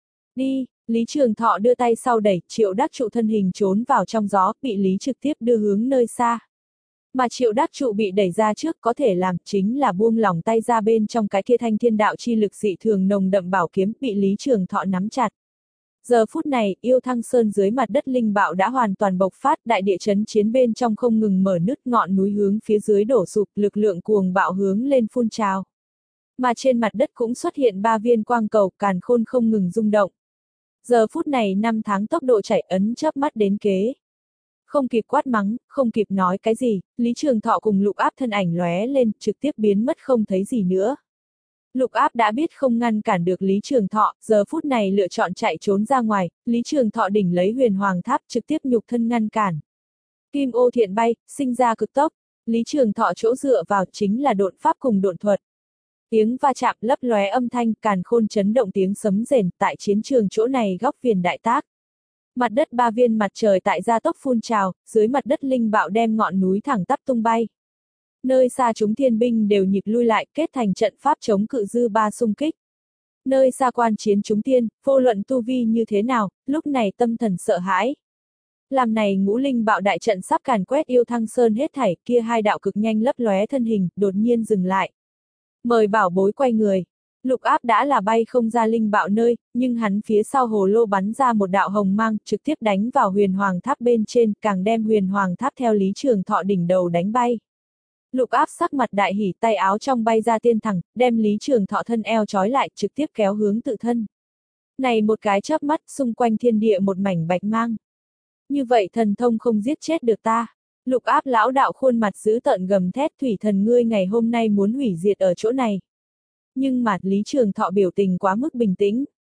Đi, Lý Trường Thọ đưa tay sau đẩy, Triệu Đắc Trụ thân hình trốn vào trong gió, bị Lý trực tiếp đưa hướng nơi xa. Mà Triệu Đắc Trụ bị đẩy ra trước có thể làm chính là buông lỏng tay ra bên trong cái kia thanh thiên đạo chi lực dị thường nồng đậm bảo kiếm bị Lý Trường Thọ nắm chặt. Giờ phút này, Yêu Thăng Sơn dưới mặt đất linh bạo đã hoàn toàn bộc phát, đại địa chấn chiến bên trong không ngừng mở nứt, ngọn núi hướng phía dưới đổ sụp, lực lượng cuồng bạo hướng lên phun trào. Mà trên mặt đất cũng xuất hiện ba viên quang cầu, càn khôn không ngừng rung động. Giờ phút này năm tháng tốc độ chạy ấn chớp mắt đến kế. Không kịp quát mắng, không kịp nói cái gì, Lý Trường Thọ cùng lục áp thân ảnh lóe lên, trực tiếp biến mất không thấy gì nữa. Lục áp đã biết không ngăn cản được Lý Trường Thọ, giờ phút này lựa chọn chạy trốn ra ngoài, Lý Trường Thọ đỉnh lấy huyền hoàng tháp trực tiếp nhục thân ngăn cản. Kim ô thiện bay, sinh ra cực tốc, Lý Trường Thọ chỗ dựa vào chính là độn pháp cùng độn thuật. Tiếng va chạm lấp lóe âm thanh, càn khôn chấn động tiếng sấm rền, tại chiến trường chỗ này góc viền đại tác. Mặt đất ba viên mặt trời tại gia tốc phun trào, dưới mặt đất linh bạo đem ngọn núi thẳng tắp tung bay. Nơi xa chúng thiên binh đều nhịp lui lại, kết thành trận pháp chống cự dư ba xung kích. Nơi xa quan chiến chúng tiên, vô luận tu vi như thế nào, lúc này tâm thần sợ hãi. Làm này ngũ linh bạo đại trận sắp càn quét Yêu Thăng Sơn hết thảy, kia hai đạo cực nhanh lấp lóe thân hình, đột nhiên dừng lại. Mời bảo bối quay người. Lục áp đã là bay không ra linh bạo nơi, nhưng hắn phía sau hồ lô bắn ra một đạo hồng mang, trực tiếp đánh vào huyền hoàng tháp bên trên, càng đem huyền hoàng tháp theo Lý Trường Thọ đỉnh đầu đánh bay. Lục áp sắc mặt đại hỉ, tay áo trong bay ra tiên thẳng, đem Lý Trường Thọ thân eo trói lại, trực tiếp kéo hướng tự thân. Này một cái chớp mắt, xung quanh thiên địa một mảnh bạch mang. Như vậy thần thông không giết chết được ta. Lục áp lão đạo khuôn mặt dữ tợn gầm thét, thủy thần ngươi ngày hôm nay muốn hủy diệt ở chỗ này. Nhưng mà Lý Trường Thọ biểu tình quá mức bình tĩnh.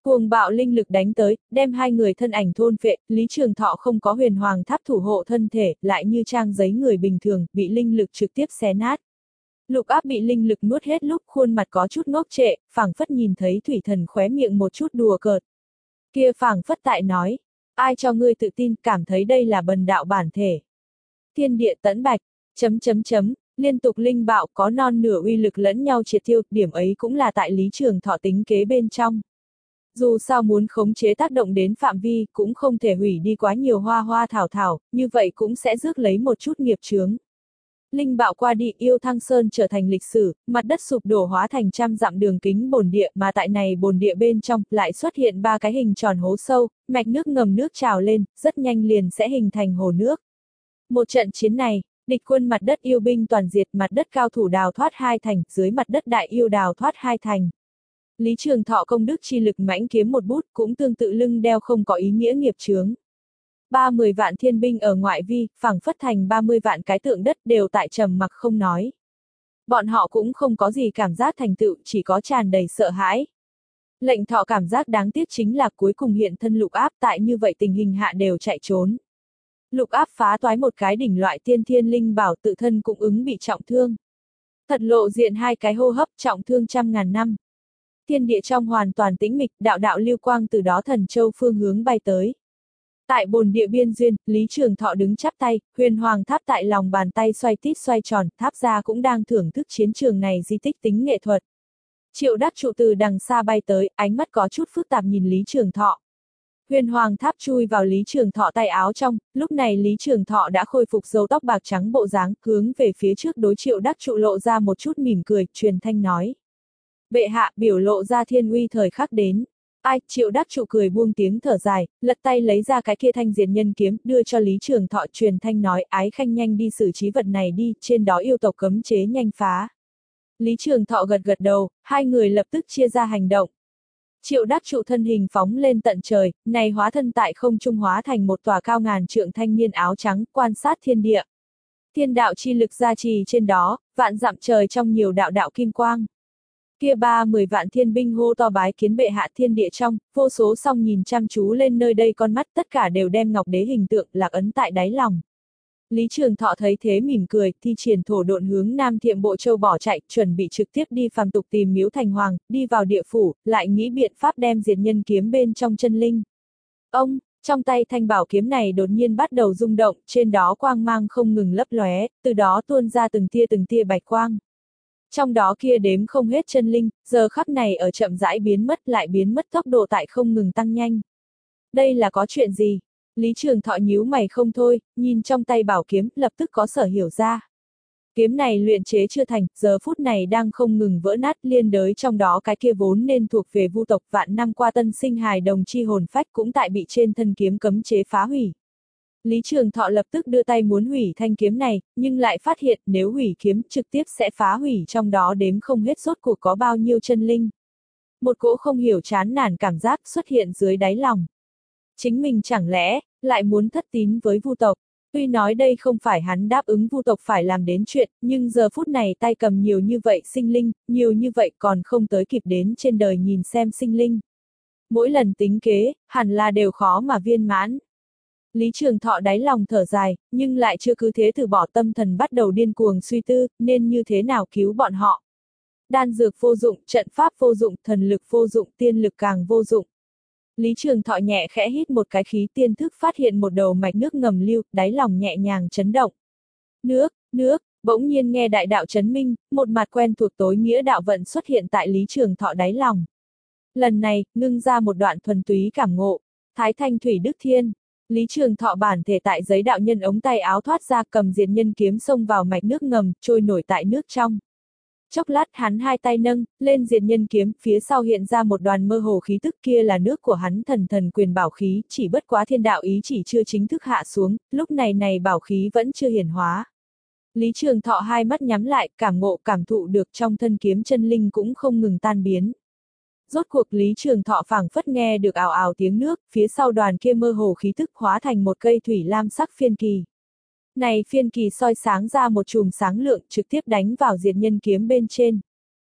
Cuồng bạo linh lực đánh tới, đem hai người thân ảnh thôn phệ, Lý Trường Thọ không có huyền hoàng tháp thủ hộ thân thể, lại như trang giấy người bình thường, bị linh lực trực tiếp xé nát. Lục áp bị linh lực nuốt hết lúc khuôn mặt có chút ngốc trệ, phảng phất nhìn thấy thủy thần khóe miệng một chút đùa cợt. Kia phảng phất tại nói, ai cho ngươi tự tin, cảm thấy đây là bần đạo bản thể. Thiên địa tẫn bạch, chấm chấm chấm, liên tục linh bạo có non nửa uy lực lẫn nhau triệt tiêu, điểm ấy cũng là tại Lý Trường Thọ tính kế bên trong. Dù sao muốn khống chế tác động đến phạm vi, cũng không thể hủy đi quá nhiều hoa hoa thảo thảo, như vậy cũng sẽ rước lấy một chút nghiệp chướng. Linh bạo qua đi, Yêu Thăng Sơn trở thành lịch sử, mặt đất sụp đổ hóa thành trăm dặm đường kính bồn địa, mà tại này bồn địa bên trong, lại xuất hiện ba cái hình tròn hố sâu, mạch nước ngầm nước trào lên, rất nhanh liền sẽ hình thành hồ nước. Một trận chiến này, địch quân mặt đất yêu binh toàn diệt, mặt đất cao thủ đào thoát hai thành, dưới mặt đất đại yêu đào thoát hai thành. Lý Trường Thọ công đức chi lực mãnh kiếm một bút, cũng tương tự lưng đeo không có ý nghĩa nghiệp chướng. ba mươi vạn thiên binh ở ngoại vi, phảng phất thành ba mươi vạn cái tượng đất đều tại trầm mặc không nói. Bọn họ cũng không có gì cảm giác thành tựu, chỉ có tràn đầy sợ hãi. Lệnh Thọ cảm giác đáng tiếc chính là cuối cùng hiện thân Lục Áp tại như vậy tình hình hạ đều chạy trốn. Lục Áp phá toái một cái đỉnh loại tiên thiên linh bảo, tự thân cũng ứng bị trọng thương. Thật lộ diện hai cái hô hấp, trọng thương trăm ngàn năm. Thiên địa trong hoàn toàn tĩnh mịch, đạo đạo lưu quang từ đó thần châu phương hướng bay tới. Tại bồn địa biên duyên, Lý Trường Thọ đứng chắp tay, huyền hoàng tháp tại lòng bàn tay xoay tít xoay tròn, tháp gia cũng đang thưởng thức chiến trường này di tích tính nghệ thuật. Triệu Đắc Trụ từ đằng xa bay tới, ánh mắt có chút phức tạp nhìn Lý Trường Thọ. Huyền hoàng tháp chui vào Lý Trường Thọ tay áo trong, lúc này Lý Trường Thọ đã khôi phục râu tóc bạc trắng bộ dáng, hướng về phía trước đối Triệu Đắc Trụ lộ ra một chút mỉm cười, truyền thanh nói. Bệ hạ, biểu lộ ra thiên uy thời khắc đến. Ai, Triệu Đắc Trụ cười buông tiếng thở dài, lật tay lấy ra cái kia thanh diệt nhân kiếm, đưa cho Lý Trường Thọ, truyền thanh nói, ái khanh nhanh đi xử trí vật này đi, trên đó yêu tộc cấm chế nhanh phá. Lý Trường Thọ gật gật đầu, hai người lập tức chia ra hành động. Triệu Đắc Trụ thân hình phóng lên tận trời, này hóa thân tại không trung hóa thành một tòa cao ngàn trượng thanh niên áo trắng, quan sát thiên địa. Thiên đạo chi lực gia trì trên đó, vạn dặm trời trong nhiều đạo đạo kim quang. Kia ba mười vạn thiên binh hô to bái kiến bệ hạ, thiên địa trong, vô số song nhìn chăm chú lên nơi đây, con mắt tất cả đều đem ngọc đế hình tượng lạc ấn tại đáy lòng. Lý Trường Thọ thấy thế mỉm cười, thi triển thổ độn hướng Nam Thiệm Bộ Châu bỏ chạy, chuẩn bị trực tiếp đi phàm tục tìm Miếu Thành Hoàng, đi vào địa phủ, lại nghĩ biện pháp đem diệt nhân kiếm bên trong chân linh. Ông, trong tay thanh bảo kiếm này đột nhiên bắt đầu rung động, trên đó quang mang không ngừng lấp lóe, từ đó tuôn ra từng tia từng tia bạch quang. Trong đó kia đếm không hết chân linh, giờ khắc này ở chậm rãi biến mất, lại biến mất tốc độ tại không ngừng tăng nhanh. Đây là có chuyện gì? Lý Trường Thọ nhíu mày không thôi, nhìn trong tay bảo kiếm, lập tức có sở hiểu ra. Kiếm này luyện chế chưa thành, giờ phút này đang không ngừng vỡ nát, liên đới trong đó cái kia vốn nên thuộc về vu tộc vạn năm qua tân sinh hài đồng chi hồn phách cũng tại bị trên thân kiếm cấm chế phá hủy. Lý Trường Thọ lập tức đưa tay muốn hủy thanh kiếm này, nhưng lại phát hiện nếu hủy kiếm trực tiếp sẽ phá hủy trong đó đếm không hết rốt cuộc có bao nhiêu chân linh. Một cỗ không hiểu chán nản cảm giác xuất hiện dưới đáy lòng. Chính mình chẳng lẽ lại muốn thất tín với vu tộc? Tuy nói đây không phải hắn đáp ứng vu tộc phải làm đến chuyện, nhưng giờ phút này tay cầm nhiều như vậy sinh linh, nhiều như vậy còn không tới kịp đến trên đời nhìn xem sinh linh. Mỗi lần tính kế, hẳn là đều khó mà viên mãn. Lý Trường Thọ đáy lòng thở dài, nhưng lại chưa cứ thế từ bỏ, tâm thần bắt đầu điên cuồng suy tư, nên như thế nào cứu bọn họ. Đan dược vô dụng, trận pháp vô dụng, thần lực vô dụng, tiên lực càng vô dụng. Lý Trường Thọ nhẹ khẽ hít một cái khí, tiên thức phát hiện một đầu mạch nước ngầm lưu, đáy lòng nhẹ nhàng chấn động. Nước, nước, bỗng nhiên nghe đại đạo chấn minh, một mặt quen thuộc tối nghĩa đạo vận xuất hiện tại Lý Trường Thọ đáy lòng. Lần này, ngưng ra một đoạn thuần túy cảm ngộ, Thái Thanh Thủy Đức Thiên. Lý Trường Thọ bản thể tại giấy đạo nhân ống tay áo thoát ra, cầm diệt nhân kiếm xông vào mạch nước ngầm, trôi nổi tại nước trong. Chốc lát hắn hai tay nâng lên diệt nhân kiếm, phía sau hiện ra một đoàn mơ hồ khí tức, kia là nước của hắn thần thần quyền bảo khí, chỉ bất quá thiên đạo ý chỉ chưa chính thức hạ xuống, lúc này này bảo khí vẫn chưa hiển hóa. Lý Trường Thọ hai mắt nhắm lại, cảm ngộ cảm thụ được trong thân kiếm chân linh cũng không ngừng tan biến. Rốt cuộc Lý Trường Thọ phảng phất nghe được ào ào tiếng nước, phía sau đoàn kia mơ hồ khí tức hóa thành một cây thủy lam sắc phiên kỳ. Này phiên kỳ soi sáng ra một chùm sáng lượng trực tiếp đánh vào diệt nhân kiếm bên trên.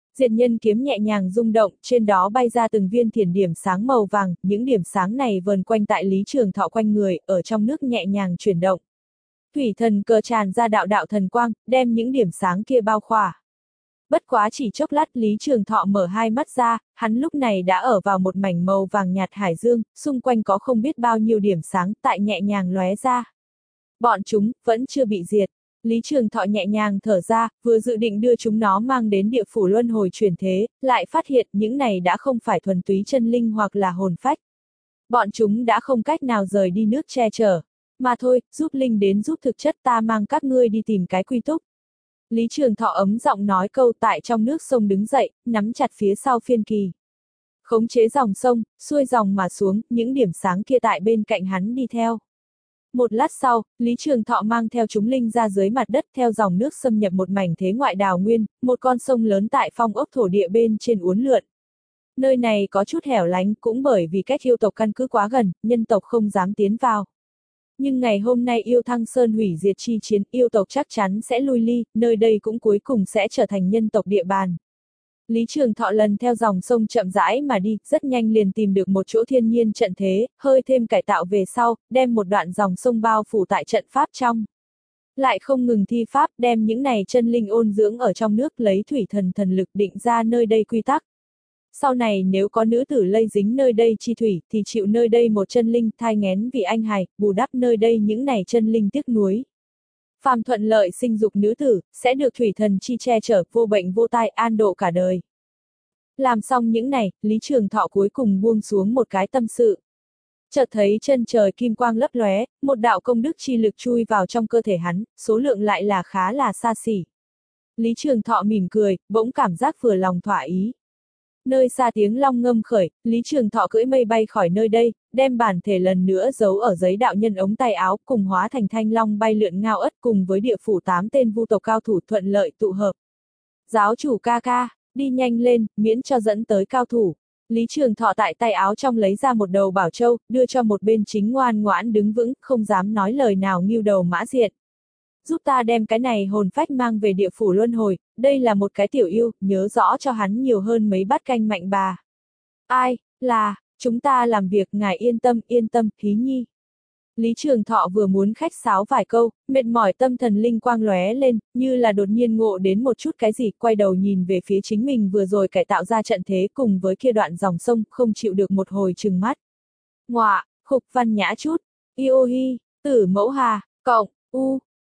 Diệt nhân kiếm nhẹ nhàng rung động, trên đó bay ra từng viên thiền điểm sáng màu vàng, những điểm sáng này vờn quanh tại Lý Trường Thọ quanh người, ở trong nước nhẹ nhàng chuyển động. Thủy thần cờ tràn ra đạo đạo thần quang, đem những điểm sáng kia bao khỏa. Bất quá chỉ chốc lát Lý Trường Thọ mở hai mắt ra, hắn lúc này đã ở vào một mảnh màu vàng nhạt hải dương, xung quanh có không biết bao nhiêu điểm sáng tại nhẹ nhàng lóe ra. Bọn chúng vẫn chưa bị diệt. Lý Trường Thọ nhẹ nhàng thở ra, vừa dự định đưa chúng nó mang đến địa phủ luân hồi chuyển thế, lại phát hiện những này đã không phải thuần túy chân linh hoặc là hồn phách. Bọn chúng đã không cách nào rời đi nước che chở. Mà thôi, giúp linh đến giúp thực chất, ta mang các ngươi đi tìm cái quy túc. Lý Trường Thọ ấm giọng nói câu tại trong nước sông đứng dậy, nắm chặt phía sau phiên kỳ. Khống chế dòng sông, xuôi dòng mà xuống, những điểm sáng kia tại bên cạnh hắn đi theo. Một lát sau, Lý Trường Thọ mang theo chúng linh ra dưới mặt đất theo dòng nước xâm nhập một mảnh thế ngoại đào nguyên, một con sông lớn tại phong ốc thổ địa bên trên uốn lượn. Nơi này có chút hẻo lánh cũng bởi vì cách yêu tộc căn cứ quá gần, nhân tộc không dám tiến vào. Nhưng ngày hôm nay yêu Thăng Sơn hủy diệt chi chiến, yêu tộc chắc chắn sẽ lui ly, nơi đây cũng cuối cùng sẽ trở thành nhân tộc địa bàn. Lý Trường Thọ lần theo dòng sông chậm rãi mà đi, rất nhanh liền tìm được một chỗ thiên nhiên trận thế, hơi thêm cải tạo về sau, đem một đoạn dòng sông bao phủ tại trận pháp trong. Lại không ngừng thi pháp, đem những này chân linh ôn dưỡng ở trong nước, lấy thủy thần thần lực định ra nơi đây quy tắc. Sau này nếu có nữ tử lây dính nơi đây chi thủy, thì chịu nơi đây một chân linh thai nghén vì anh hài, bù đắp nơi đây những này chân linh tiếc nuối. Phàm thuận lợi sinh dục nữ tử, sẽ được thủy thần chi che chở, vô bệnh vô tai, an độ cả đời. Làm xong những này, Lý Trường Thọ cuối cùng buông xuống một cái tâm sự. Chợt thấy chân trời kim quang lấp lóe, một đạo công đức chi lực chui vào trong cơ thể hắn, số lượng lại là khá là xa xỉ. Lý Trường Thọ mỉm cười, bỗng cảm giác vừa lòng thỏa ý. Nơi xa tiếng long ngâm khởi, Lý Trường Thọ cưỡi mây bay khỏi nơi đây, đem bản thể lần nữa giấu ở giấy đạo nhân ống tay áo, cùng hóa thành thanh long bay lượn ngao ất, cùng với địa phủ tám tên vu tộc cao thủ thuận lợi tụ hợp. Giáo chủ ca ca, đi nhanh lên, miễn cho dẫn tới cao thủ. Lý Trường Thọ tại tay áo trong lấy ra một đầu bảo châu, đưa cho một bên chính ngoan ngoãn đứng vững, không dám nói lời nào nghêu đầu Mã Diện. Giúp ta đem cái này hồn phách mang về địa phủ luân hồi, đây là một cái tiểu yêu, nhớ rõ cho hắn nhiều hơn mấy bát canh mạnh bà. Ai, là, chúng ta làm việc, ngài yên tâm, yên tâm, Thí Nhi. Lý Trường Thọ vừa muốn khách sáo vài câu, mệt mỏi tâm thần linh quang lóe lên, như là đột nhiên ngộ đến một chút cái gì, quay đầu nhìn về phía chính mình vừa rồi cải tạo ra trận thế cùng với kia đoạn dòng sông, không chịu được một hồi trừng mắt. Ngọa, khục văn nhã chút, yêu hi, tử mẫu hà, cộng, u.